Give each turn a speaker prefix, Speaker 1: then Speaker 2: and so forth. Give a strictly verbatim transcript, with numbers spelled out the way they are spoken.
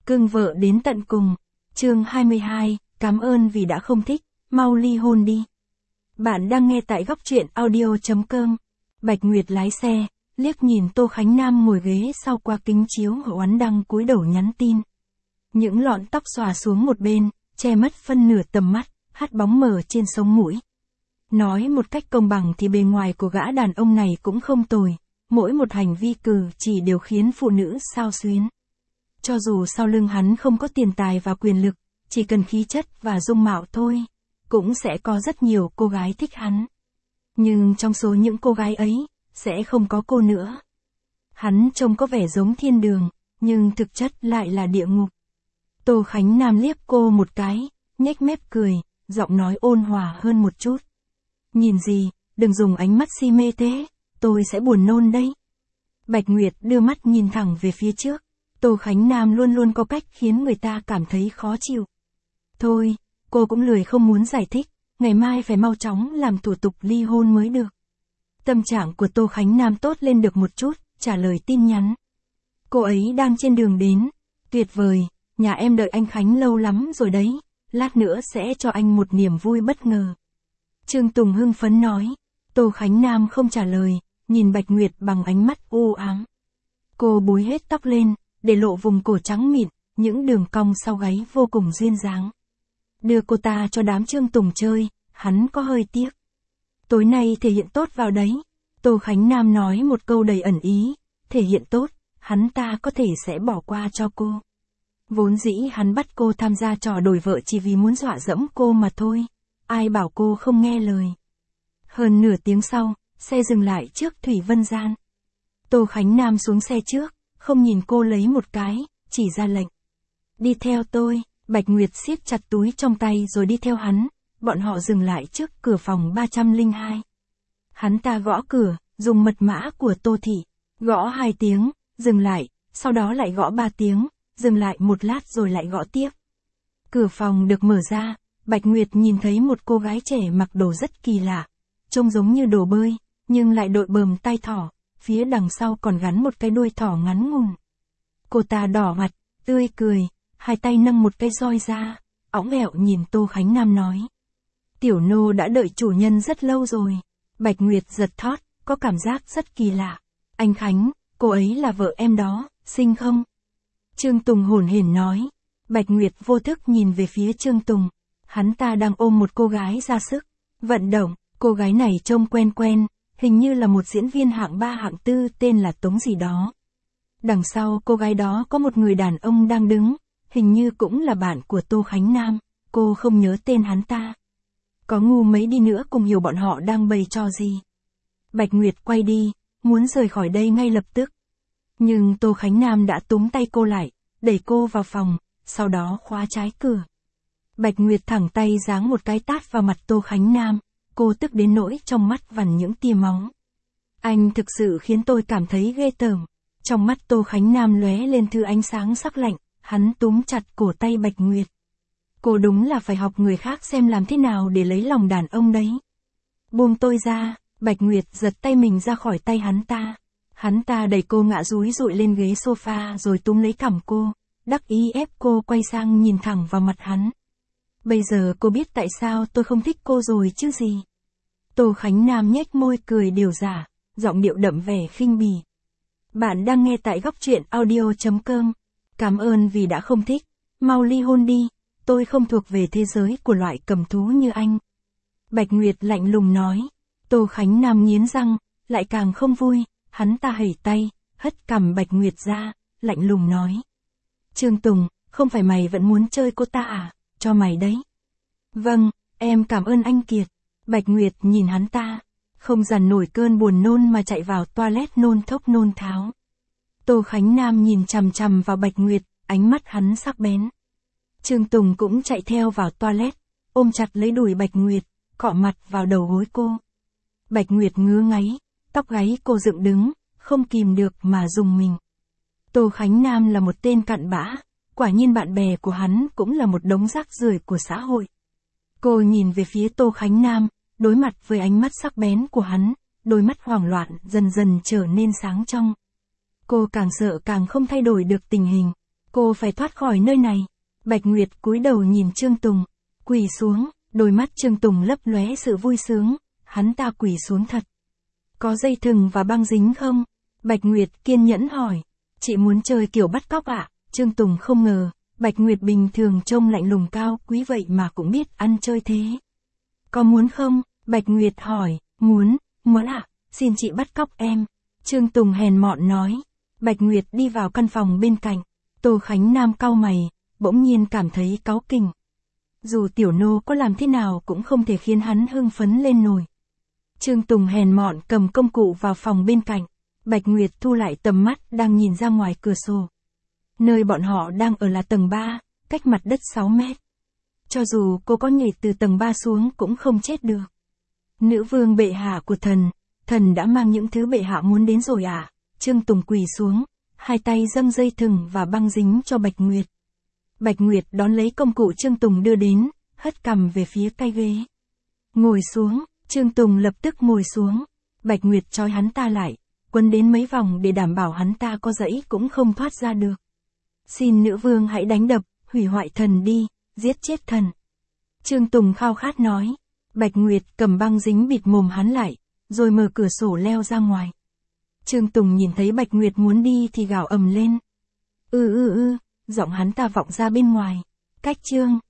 Speaker 1: Cưng vợ đến tận cùng. Chương hai mươi hai, cảm ơn vì đã không thích, mau ly hôn đi. Bạn đang nghe tại góc truyện audio chấm com. Bạch Nguyệt lái xe, liếc nhìn Tô Khánh Nam ngồi ghế sau qua kính chiếu oán đăng cúi đầu nhắn tin. Những lọn tóc xòa xuống một bên, che mất phân nửa tầm mắt, hắt bóng mờ trên sống mũi. Nói một cách công bằng thì bề ngoài của gã đàn ông này cũng không tồi, mỗi một hành vi cử chỉ đều khiến phụ nữ xao xuyến. Cho dù sau lưng hắn không có tiền tài và quyền lực, chỉ cần khí chất và dung mạo thôi, cũng sẽ có rất nhiều cô gái thích hắn. Nhưng trong số những cô gái ấy, sẽ không có cô nữa. Hắn trông có vẻ giống thiên đường, nhưng thực chất lại là địa ngục. Tô Khánh Nam liếc cô một cái, nhếch mép cười, giọng nói ôn hòa hơn một chút. Nhìn gì, đừng dùng ánh mắt si mê thế, tôi sẽ buồn nôn đấy. Bạch Nguyệt đưa mắt nhìn thẳng về phía trước. Tô Khánh Nam luôn luôn có cách khiến người ta cảm thấy khó chịu. Thôi, cô cũng lười không muốn giải thích, ngày mai phải mau chóng làm thủ tục ly hôn mới được. Tâm trạng của Tô Khánh Nam tốt lên được một chút, trả lời tin nhắn. Cô ấy đang trên đường đến. Tuyệt vời, nhà em đợi anh Khánh lâu lắm rồi đấy, lát nữa sẽ cho anh một niềm vui bất ngờ. Trương Tùng hưng phấn nói. Tô Khánh Nam không trả lời, nhìn Bạch Nguyệt bằng ánh mắt u ám. Cô búi hết tóc lên, để lộ vùng cổ trắng mịn, những đường cong sau gáy vô cùng duyên dáng. Đưa cô ta cho đám Trương Tùng chơi, hắn có hơi tiếc. Tối nay thể hiện tốt vào đấy. Tô Khánh Nam nói một câu đầy ẩn ý, thể hiện tốt, hắn ta có thể sẽ bỏ qua cho cô. Vốn dĩ hắn bắt cô tham gia trò đổi vợ chỉ vì muốn dọa dẫm cô mà thôi, ai bảo cô không nghe lời. Hơn nửa tiếng sau, xe dừng lại trước Thủy Vân Gian. Tô Khánh Nam xuống xe trước, không nhìn cô lấy một cái, chỉ ra lệnh. Đi theo tôi. Bạch Nguyệt siết chặt túi trong tay rồi đi theo hắn, bọn họ dừng lại trước cửa phòng ba không hai. Hắn ta gõ cửa, dùng mật mã của Tô Thị, gõ hai tiếng, dừng lại, sau đó lại gõ ba tiếng, dừng lại một lát rồi lại gõ tiếp. Cửa phòng được mở ra, Bạch Nguyệt nhìn thấy một cô gái trẻ mặc đồ rất kỳ lạ, trông giống như đồ bơi, nhưng lại đội bờm tai thỏ, phía đằng sau còn gắn một cái đuôi thỏ ngắn ngủn. Cô ta đỏ mặt, tươi cười, hai tay nâng một cây roi ra, óng ẹo nhìn Tô Khánh Nam nói. Tiểu nô đã đợi chủ nhân rất lâu rồi. Bạch Nguyệt giật thót, có cảm giác rất kỳ lạ. Anh Khánh, cô ấy là vợ em đó, xinh không? Trương Tùng hổn hển nói. Bạch Nguyệt vô thức nhìn về phía Trương Tùng. Hắn ta đang ôm một cô gái ra sức vận động, cô gái này trông quen quen, hình như là một diễn viên hạng ba hạng tư tên là Tống gì đó. Đằng sau cô gái đó có một người đàn ông đang đứng, hình như cũng là bạn của Tô Khánh Nam, cô không nhớ tên hắn ta. Có ngu mấy đi nữa cùng hiểu bọn họ đang bày trò gì. Bạch Nguyệt quay đi, muốn rời khỏi đây ngay lập tức. Nhưng Tô Khánh Nam đã túm tay cô lại, đẩy cô vào phòng, sau đó khóa trái cửa. Bạch Nguyệt thẳng tay giáng một cái tát vào mặt Tô Khánh Nam, cô tức đến nỗi trong mắt vằn những tia máu. Anh thực sự khiến tôi cảm thấy ghê tởm. Trong mắt Tô Khánh Nam lóe lên thứ ánh sáng sắc lạnh, hắn túm chặt cổ tay Bạch Nguyệt. Cô đúng là phải học người khác xem làm thế nào để lấy lòng đàn ông đấy. Buông tôi ra. Bạch Nguyệt giật tay mình ra khỏi tay hắn ta. Hắn ta đẩy cô ngã dúi dụi lên ghế sofa rồi túm lấy cằm cô, đắc ý ép cô quay sang nhìn thẳng vào mặt hắn. Bây giờ cô biết tại sao tôi không thích cô rồi chứ gì. Tô Khánh Nam nhếch môi cười điều giả, giọng điệu đậm vẻ khinh bỉ. Bạn đang nghe tại góc truyện audio chấm com. Cảm ơn vì đã không thích, mau ly hôn đi, tôi không thuộc về thế giới của loại cầm thú như anh. Bạch Nguyệt lạnh lùng nói. Tô Khánh Nam nghiến răng, lại càng không vui, hắn ta hẩy tay, hất cằm Bạch Nguyệt ra, lạnh lùng nói. Trương Tùng, không phải mày vẫn muốn chơi cô ta à, cho mày đấy. Vâng, em cảm ơn anh Kiệt. Bạch Nguyệt nhìn hắn ta, không dằn nổi cơn buồn nôn mà chạy vào toilet nôn thốc nôn tháo. Tô Khánh Nam nhìn chằm chằm vào Bạch Nguyệt, ánh mắt hắn sắc bén. Trương Tùng cũng chạy theo vào toilet, ôm chặt lấy đùi Bạch Nguyệt, cọ mặt vào đầu gối cô. Bạch Nguyệt ngứa ngáy, tóc gáy cô dựng đứng, không kìm được mà rùng mình. Tô Khánh Nam là một tên cặn bã, quả nhiên bạn bè của hắn cũng là một đống rác rưởi của xã hội. Cô nhìn về phía Tô Khánh Nam, đối mặt với ánh mắt sắc bén của hắn, đôi mắt hoảng loạn dần dần trở nên sáng trong. Cô càng sợ càng không thay đổi được tình hình. Cô phải thoát khỏi nơi này. Bạch Nguyệt cúi đầu nhìn Trương Tùng, quỳ xuống, đôi mắt Trương Tùng lấp lóe sự vui sướng, hắn ta quỳ xuống thật. Có dây thừng và băng dính không? Bạch Nguyệt kiên nhẫn hỏi. Chị muốn chơi kiểu bắt cóc ạ? À? Trương Tùng không ngờ, Bạch Nguyệt bình thường trông lạnh lùng cao quý vậy mà cũng biết ăn chơi thế. Có muốn không? Bạch Nguyệt hỏi. Muốn, muốn ạ, à? Xin chị bắt cóc em. Trương Tùng hèn mọn nói. Bạch Nguyệt đi vào căn phòng bên cạnh. Tô Khánh Nam cau mày, bỗng nhiên cảm thấy cáu kỉnh. Dù tiểu nô có làm thế nào cũng không thể khiến hắn hưng phấn lên nổi. Trương Tùng hèn mọn cầm công cụ vào phòng bên cạnh. Bạch Nguyệt thu lại tầm mắt đang nhìn ra ngoài cửa sổ. Nơi bọn họ đang ở là tầng ba, cách mặt đất sáu mét. Cho dù cô có nhảy từ tầng ba xuống cũng không chết được. Nữ vương bệ hạ của thần, thần đã mang những thứ bệ hạ muốn đến rồi à? Trương Tùng quỳ xuống, hai tay dâng dây thừng và băng dính cho Bạch Nguyệt. Bạch Nguyệt đón lấy công cụ Trương Tùng đưa đến, hất cằm về phía cái ghế. Ngồi xuống, Trương Tùng lập tức ngồi xuống. Bạch Nguyệt trói hắn ta lại, quấn đến mấy vòng để đảm bảo hắn ta có dãy cũng không thoát ra được. Xin nữ vương hãy đánh đập, hủy hoại thần đi, giết chết thần. Trương Tùng khao khát nói. Bạch Nguyệt cầm băng dính bịt mồm hắn lại, rồi mở cửa sổ leo ra ngoài. Trương Tùng nhìn thấy Bạch Nguyệt muốn đi thì gào ầm lên. Ư ư ư, giọng hắn ta vọng ra bên ngoài. Cách Trương